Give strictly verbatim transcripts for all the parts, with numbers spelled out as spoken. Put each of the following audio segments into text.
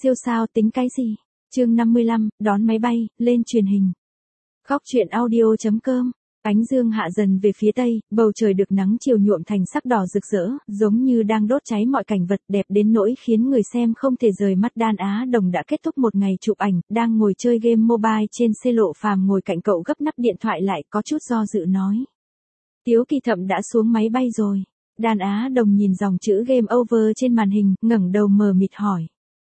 siêu sao tính cái gì? Chương năm mươi lăm, đón máy bay, lên truyền hình. Góc truyện audio chấm com. Ánh dương hạ dần về phía tây, bầu trời được nắng chiều nhuộm thành sắc đỏ rực rỡ, giống như đang đốt cháy mọi cảnh vật, đẹp đến nỗi khiến người xem không thể rời mắt. Đan Á Đồng đã kết thúc một ngày chụp ảnh, đang ngồi chơi game mobile trên xe. Lộ Phàm ngồi cạnh cậu gấp nắp điện thoại lại, có chút do dự nói: Tiếu Kỳ Thậm đã xuống máy bay rồi. Đan Á Đồng nhìn dòng chữ game over trên màn hình, ngẩng đầu mờ mịt hỏi: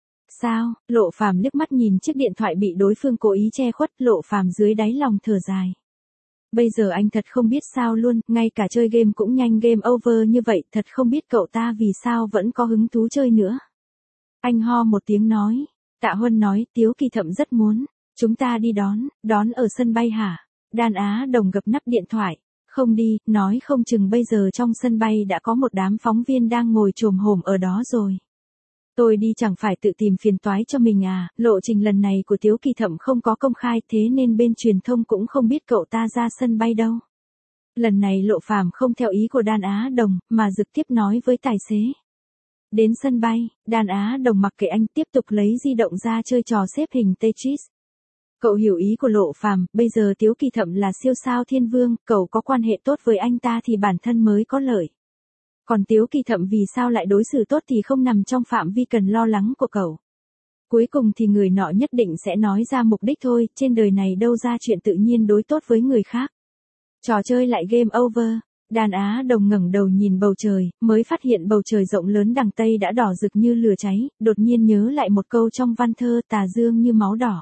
Sao? Lộ Phàm liếc mắt nhìn chiếc điện thoại bị đối phương cố ý che khuất. Lộ Phàm dưới đáy lòng thở dài. Bây giờ anh thật không biết sao luôn, ngay cả chơi game cũng nhanh game over như vậy, thật không biết cậu ta vì sao vẫn có hứng thú chơi nữa. Anh ho một tiếng nói. Tạ Huân nói: Tiếu Kỳ Thậm rất muốn. Chúng ta đi đón, đón ở sân bay hả? Đan Á Đồng gập nắp điện thoại. Không đi, nói không chừng bây giờ trong sân bay đã có một đám phóng viên đang ngồi chồm hổm ở đó rồi. Tôi đi chẳng phải tự tìm phiền toái cho mình à? Lộ trình lần này của Tiếu Kỳ Thậm không có công khai, thế nên bên truyền thông cũng không biết cậu ta ra sân bay đâu. Lần này Lộ Phàm không theo ý của Đan Á Đồng, mà trực tiếp nói với tài xế. Đến sân bay, Đan Á Đồng mặc kệ anh, tiếp tục lấy di động ra chơi trò xếp hình Tetris. Cậu hiểu ý của Lộ Phàm, bây giờ Tiếu Kỳ Thậm là siêu sao thiên vương, cậu có quan hệ tốt với anh ta thì bản thân mới có lợi. Còn Tiếu Kỳ Thậm vì sao lại đối xử tốt thì không nằm trong phạm vi cần lo lắng của cậu. Cuối cùng thì người nọ nhất định sẽ nói ra mục đích thôi, trên đời này đâu ra chuyện tự nhiên đối tốt với người khác. Trò chơi lại game over. Đan Á Đồng ngẩng đầu nhìn bầu trời, mới phát hiện bầu trời rộng lớn đằng Tây đã đỏ rực như lửa cháy, đột nhiên nhớ lại một câu trong văn thơ: tà dương như máu đỏ.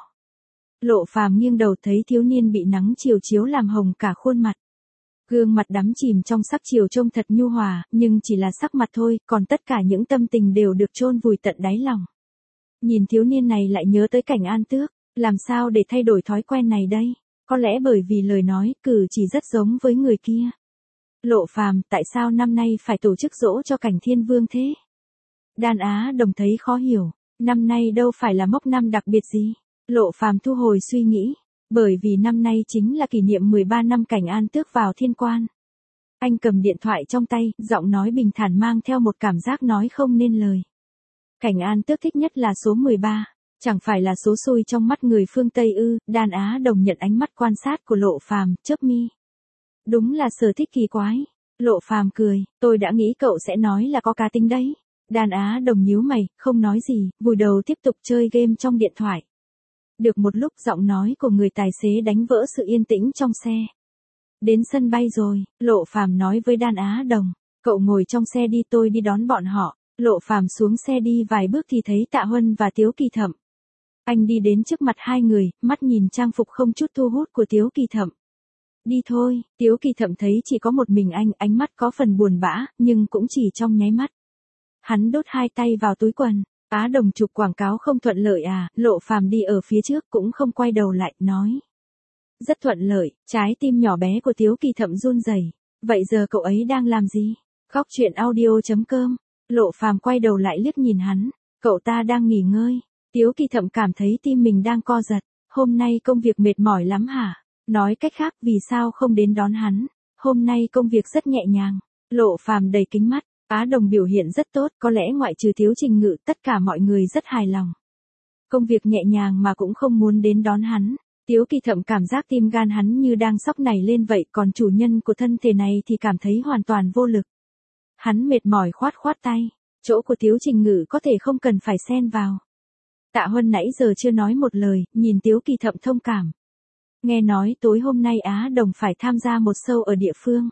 Lộ Phàm nghiêng đầu thấy thiếu niên bị nắng chiều chiếu làm hồng cả khuôn mặt. Gương mặt đắm chìm trong sắc chiều trông thật nhu hòa, nhưng chỉ là sắc mặt thôi, còn tất cả những tâm tình đều được chôn vùi tận đáy lòng. Nhìn thiếu niên này lại nhớ tới Cảnh An Tước, làm sao để thay đổi thói quen này đây? Có lẽ bởi vì lời nói, cử chỉ rất giống với người kia. Lộ Phàm, tại sao năm nay phải tổ chức giỗ cho Cảnh Thiên Vương thế? Đan Á Đồng thấy khó hiểu, năm nay đâu phải là mốc năm đặc biệt gì. Lộ Phàm thu hồi suy nghĩ. Bởi vì năm nay chính là kỷ niệm mười ba năm Cảnh An Tước vào thiên quan. Anh cầm điện thoại trong tay, giọng nói bình thản mang theo một cảm giác nói không nên lời. Cảnh An Tước thích nhất là số mười ba, chẳng phải là số xui trong mắt người phương Tây ư? Đan Á Đồng nhận ánh mắt quan sát của Lộ Phàm, chớp mi. Đúng là sở thích kỳ quái. Lộ Phàm cười, tôi đã nghĩ cậu sẽ nói là có cá tính đấy. Đan Á Đồng nhíu mày, không nói gì, vùi đầu tiếp tục chơi game trong điện thoại. Được một lúc, giọng nói của người tài xế đánh vỡ sự yên tĩnh trong xe. Đến sân bay rồi, Lộ Phàm nói với Đan Á Đồng. Cậu ngồi trong xe đi, tôi đi đón bọn họ. Lộ Phàm xuống xe đi vài bước thì thấy Tạ Huân và Tiếu Kỳ Thậm. Anh đi đến trước mặt hai người, mắt nhìn trang phục không chút thu hút của Tiếu Kỳ Thậm. Đi thôi. Tiếu Kỳ Thậm thấy chỉ có một mình anh, ánh mắt có phần buồn bã, nhưng cũng chỉ trong nháy mắt. Hắn đốt hai tay vào túi quần. Á Đồng chụp quảng cáo không thuận lợi à? Lộ Phàm đi ở phía trước cũng không quay đầu lại, nói. Rất thuận lợi. Trái tim nhỏ bé của Tiếu Kỳ Thậm run rẩy. Vậy giờ cậu ấy đang làm gì? Góc truyện audio chấm com. Lộ Phàm quay đầu lại liếc nhìn hắn. Cậu ta đang nghỉ ngơi. Tiếu Kỳ Thậm cảm thấy tim mình đang co giật. Hôm nay công việc mệt mỏi lắm hả? Nói cách khác, vì sao không đến đón hắn? Hôm nay công việc rất nhẹ nhàng. Lộ Phàm đầy kính mắt. Á Đồng biểu hiện rất tốt, có lẽ ngoại trừ Tiếu Trình Ngự, tất cả mọi người rất hài lòng. Công việc nhẹ nhàng mà cũng không muốn đến đón hắn. Tiếu Kỳ Thậm cảm giác tim gan hắn như đang sóc nảy lên vậy, còn chủ nhân của thân thể này thì cảm thấy hoàn toàn vô lực. Hắn mệt mỏi khoát khoát tay, chỗ của Tiếu Trình Ngự có thể không cần phải xen vào. Tạ Huân nãy giờ chưa nói một lời, nhìn Tiếu Kỳ Thậm thông cảm. Nghe nói tối hôm nay Á Đồng phải tham gia một show ở địa phương.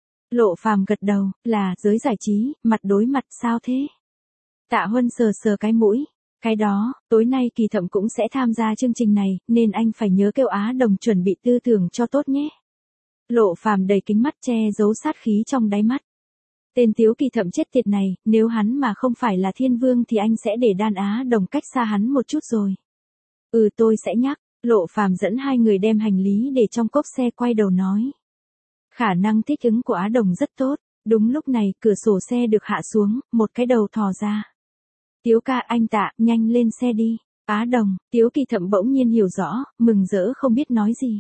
Lộ Phàm gật đầu, là giới giải trí, mặt đối mặt sao thế? Tạ Huân sờ sờ cái mũi. Cái đó, tối nay Kỳ Thậm cũng sẽ tham gia chương trình này, nên anh phải nhớ kêu Á Đồng chuẩn bị tư tưởng cho tốt nhé. Lộ Phàm đầy kính mắt che giấu sát khí trong đáy mắt. Tên Tiếu Kỳ Thậm chết tiệt này, nếu hắn mà không phải là thiên vương thì anh sẽ để Đan Á Đồng cách xa hắn một chút rồi. Ừ, tôi sẽ nhắc. Lộ Phàm dẫn hai người đem hành lý để trong cốp xe, quay đầu nói. Khả năng thích ứng của Á Đồng rất tốt. Đúng lúc này, cửa sổ xe được hạ xuống, một cái đầu thò ra. Tiếu ca, anh Tạ, nhanh lên xe đi. Á Đồng. Tiếu Kỳ Thậm bỗng nhiên hiểu rõ, mừng rỡ không biết nói gì.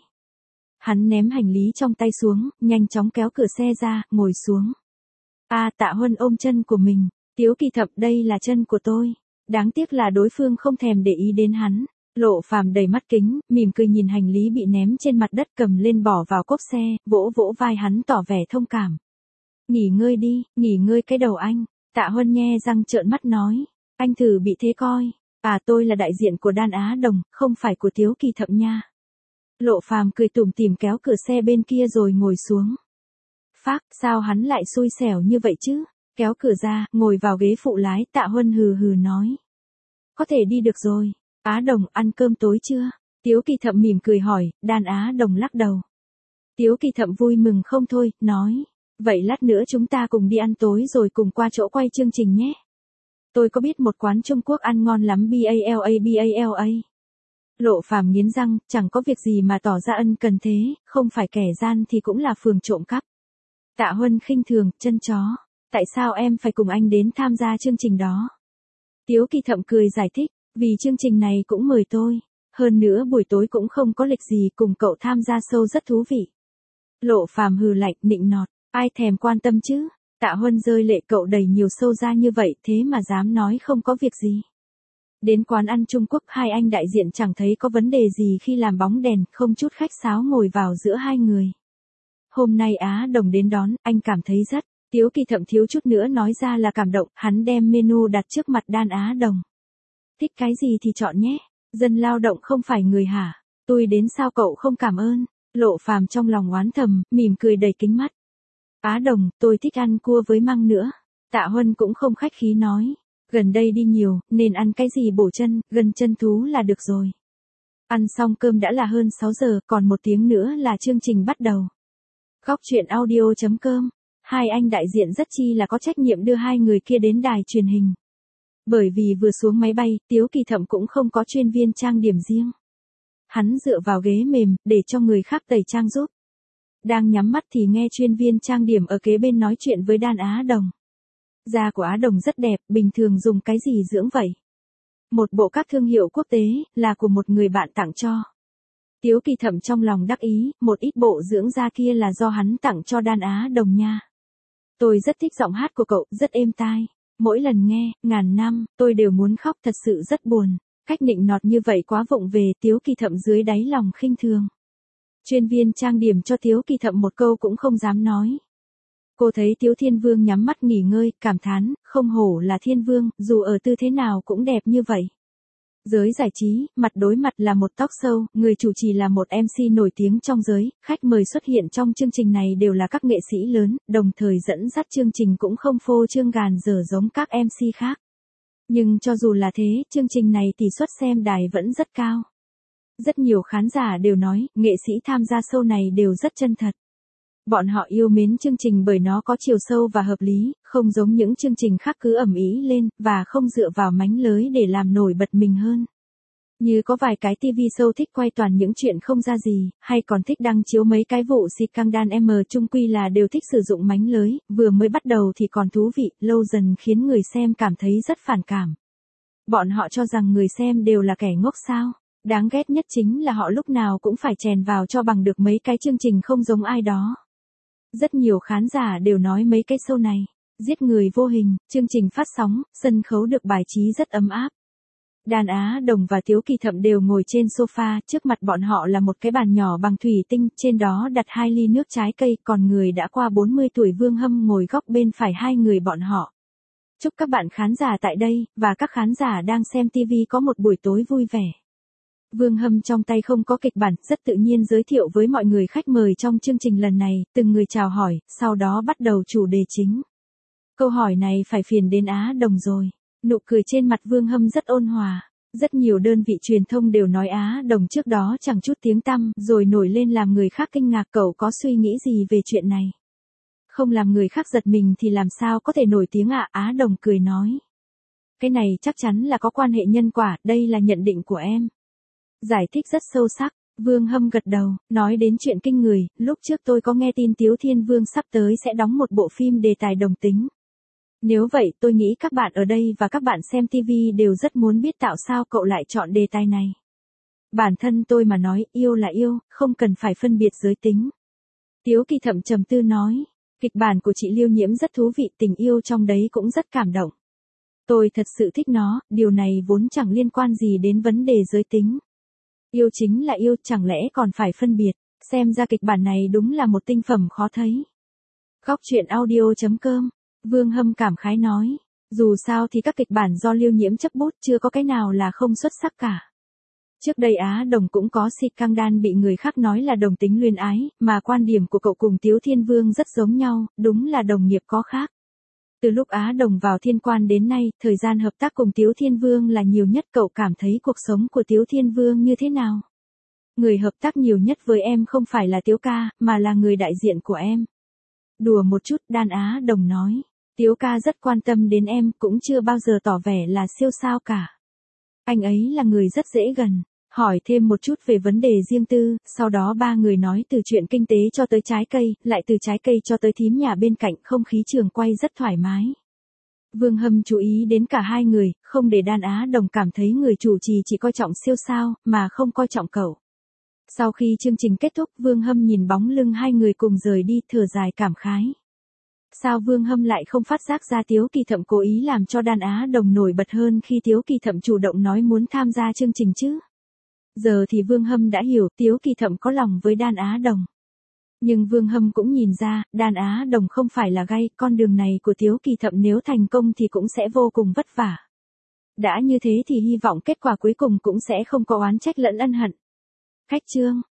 Hắn ném hành lý trong tay xuống, nhanh chóng kéo cửa xe ra, ngồi xuống. A à, Tạ Huân ôm chân của mình. Tiếu Kỳ Thậm, đây là chân của tôi. Đáng tiếc là đối phương không thèm để ý đến hắn. Lộ Phàm đầy mắt kính, mỉm cười nhìn hành lý bị ném trên mặt đất cầm lên bỏ vào cốp xe, vỗ vỗ vai hắn tỏ vẻ thông cảm. Nghỉ ngơi đi, nghỉ ngơi cái đầu anh. Tạ Huân nhe răng trợn mắt nói. Anh thử bị thế coi. À tôi là đại diện của Đan Á Đồng, không phải của Tiếu Kỳ Thậm nha. Lộ Phàm cười tủm tỉm kéo cửa xe bên kia rồi ngồi xuống. Phác, sao hắn lại xui xẻo như vậy chứ? Kéo cửa ra, ngồi vào ghế phụ lái, Tạ Huân hừ hừ nói. Có thể đi được rồi. Á Đồng, ăn cơm tối chưa? Tiếu Kỳ Thậm mỉm cười hỏi, Đan Á Đồng lắc đầu. Tiếu Kỳ Thậm vui mừng không thôi, nói. Vậy lát nữa chúng ta cùng đi ăn tối rồi cùng qua chỗ quay chương trình nhé. Tôi có biết một quán Trung Quốc ăn ngon lắm BALA BALA. Lộ Phàm nghiến răng, chẳng có việc gì mà tỏ ra ân cần thế, không phải kẻ gian thì cũng là phường trộm cắp. Tạ Huân khinh thường, chân chó. Tại sao em phải cùng anh đến tham gia chương trình đó? Tiếu Kỳ Thậm cười giải thích, vì chương trình này cũng mời tôi. Hơn nữa buổi tối cũng không có lịch gì, cùng cậu tham gia show rất thú vị. Lộ Phàm hừ lạnh, nịnh nọt, ai thèm quan tâm chứ? Tạ Huân rơi lệ, cậu đầy nhiều show ra như vậy thế mà dám nói không có việc gì. Đến quán ăn Trung Quốc hai anh đại diện chẳng thấy có vấn đề gì khi làm bóng đèn, không chút khách sáo ngồi vào giữa hai người. Hôm nay Á Đồng đến đón, anh cảm thấy rất. Tiếu Kỳ Thậm thiếu chút nữa nói ra là cảm động, hắn đem menu đặt trước mặt Đan Á Đồng. Thích cái gì thì chọn nhé, dân lao động không phải người hả, tôi đến sao cậu không cảm ơn. Lộ Phàm trong lòng oán thầm, mỉm cười đầy kính mắt. Á Đồng, tôi thích ăn cua với măng nữa. Tạ Huân cũng không khách khí nói. Gần đây đi nhiều, nên ăn cái gì bổ chân, gần chân thú là được rồi. Ăn xong cơm đã là hơn sáu giờ, còn một tiếng nữa là chương trình bắt đầu. Góc truyện audio chấm com. Hai anh đại diện rất chi là có trách nhiệm đưa hai người kia đến đài truyền hình. Bởi vì vừa xuống máy bay, Tiếu Kỳ Thậm cũng không có chuyên viên trang điểm riêng. Hắn dựa vào ghế mềm, để cho người khác tẩy trang giúp. Đang nhắm mắt thì nghe chuyên viên trang điểm ở kế bên nói chuyện với Đan Á Đồng. Da của Á Đồng rất đẹp, bình thường dùng cái gì dưỡng vậy? Một bộ các thương hiệu quốc tế, là của một người bạn tặng cho. Tiếu Kỳ Thậm trong lòng đắc ý, một ít bộ dưỡng da kia là do hắn tặng cho Đan Á Đồng nha. Tôi rất thích giọng hát của cậu, rất êm tai. Mỗi lần nghe, ngàn năm, tôi đều muốn khóc, thật sự rất buồn. Cách nịnh nọt như vậy quá vụng về, Tiếu Kỳ Thậm dưới đáy lòng khinh thường. Chuyên viên trang điểm cho Tiếu Kỳ Thậm một câu cũng không dám nói. Cô thấy Tiếu Thiên Vương nhắm mắt nghỉ ngơi, cảm thán, không hổ là Thiên Vương, dù ở tư thế nào cũng đẹp như vậy. Giới giải trí, mặt đối mặt là một talk show, người chủ trì là một em xê nổi tiếng trong giới, khách mời xuất hiện trong chương trình này đều là các nghệ sĩ lớn, đồng thời dẫn dắt chương trình cũng không phô trương gàn dở giống các em xê khác. Nhưng cho dù là thế, chương trình này tỷ suất xem đài vẫn rất cao. Rất nhiều khán giả đều nói, nghệ sĩ tham gia show này đều rất chân thật. Bọn họ yêu mến chương trình bởi nó có chiều sâu và hợp lý, không giống những chương trình khác cứ ầm ĩ lên, và không dựa vào mánh lới để làm nổi bật mình hơn. Như có vài cái ti vi show thích quay toàn những chuyện không ra gì, hay còn thích đăng chiếu mấy cái vụ xịt căng đan M chung quy là đều thích sử dụng mánh lới, vừa mới bắt đầu thì còn thú vị, lâu dần khiến người xem cảm thấy rất phản cảm. Bọn họ cho rằng người xem đều là kẻ ngốc sao. Đáng ghét nhất chính là họ lúc nào cũng phải chèn vào cho bằng được mấy cái chương trình không giống ai đó. Rất nhiều khán giả đều nói mấy cái show này, giết người vô hình, chương trình phát sóng, sân khấu được bài trí rất ấm áp. Đan Á Đồng và Tiếu Kỳ Thậm đều ngồi trên sofa, trước mặt bọn họ là một cái bàn nhỏ bằng thủy tinh, trên đó đặt hai ly nước trái cây, còn người đã qua bốn mươi tuổi Vương Hâm ngồi góc bên phải hai người bọn họ. Chúc các bạn khán giả tại đây, và các khán giả đang xem ti vi có một buổi tối vui vẻ. Vương Hâm trong tay không có kịch bản, rất tự nhiên giới thiệu với mọi người khách mời trong chương trình lần này, từng người chào hỏi, sau đó bắt đầu chủ đề chính. Câu hỏi này phải phiền đến Á Đồng rồi. Nụ cười trên mặt Vương Hâm rất ôn hòa. Rất nhiều đơn vị truyền thông đều nói Á Đồng trước đó chẳng chút tiếng tăm, rồi nổi lên làm người khác kinh ngạc. Cậu có suy nghĩ gì về chuyện này? Không làm người khác giật mình thì làm sao có thể nổi tiếng ạ? À? Á Đồng cười nói. Cái này chắc chắn là có quan hệ nhân quả, đây là nhận định của em. Giải thích rất sâu sắc, Vương Hâm gật đầu, nói đến chuyện kinh người, lúc trước tôi có nghe tin Tiếu Thiên Vương sắp tới sẽ đóng một bộ phim đề tài đồng tính. Nếu vậy tôi nghĩ các bạn ở đây và các bạn xem ti vi đều rất muốn biết tại sao cậu lại chọn đề tài này. Bản thân tôi mà nói, yêu là yêu, không cần phải phân biệt giới tính. Tiếu Kỳ Thậm trầm tư nói, kịch bản của chị Liêu Nhiễm rất thú vị, tình yêu trong đấy cũng rất cảm động. Tôi thật sự thích nó, điều này vốn chẳng liên quan gì đến vấn đề giới tính. Yêu chính là yêu, chẳng lẽ còn phải phân biệt, xem ra kịch bản này đúng là một tinh phẩm khó thấy. Khóc chuyện audio.com, Vương Hâm cảm khái nói, dù sao thì các kịch bản do Liêu Nhiễm chấp bút chưa có cái nào là không xuất sắc cả. Trước đây Á Đồng cũng có Si Căng Đan bị người khác nói là đồng tính luyến ái, mà quan điểm của cậu cùng Tiếu Thiên Vương rất giống nhau, đúng là đồng nghiệp có khác. Từ lúc Á Đồng vào Thiên Quan đến nay, thời gian hợp tác cùng Tiếu Thiên Vương là nhiều nhất, cậu cảm thấy cuộc sống của Tiếu Thiên Vương như thế nào? Người hợp tác nhiều nhất với em không phải là Tiếu ca, mà là người đại diện của em. Đùa một chút, Đan Á Đồng nói. Tiếu ca rất quan tâm đến em, cũng chưa bao giờ tỏ vẻ là siêu sao cả. Anh ấy là người rất dễ gần. Hỏi thêm một chút về vấn đề riêng tư, sau đó ba người nói từ chuyện kinh tế cho tới trái cây, lại từ trái cây cho tới thím nhà bên cạnh, không khí trường quay rất thoải mái. Vương Hâm chú ý đến cả hai người, không để Đan Á Đồng cảm thấy người chủ trì chỉ coi trọng siêu sao, mà không coi trọng cậu. Sau khi chương trình kết thúc, Vương Hâm nhìn bóng lưng hai người cùng rời đi, thở dài cảm khái. Sao Vương Hâm lại không phát giác ra Tiếu Kỳ Thậm cố ý làm cho Đan Á Đồng nổi bật hơn khi Tiếu Kỳ Thậm chủ động nói muốn tham gia chương trình chứ? Giờ thì Vương Hâm đã hiểu Tiếu Kỳ Thậm có lòng với Đan Á Đồng. Nhưng Vương Hâm cũng nhìn ra, Đan Á Đồng không phải là gay, con đường này của Tiếu Kỳ Thậm nếu thành công thì cũng sẽ vô cùng vất vả. Đã như thế thì hy vọng kết quả cuối cùng cũng sẽ không có oán trách lẫn ân hận. Khách chương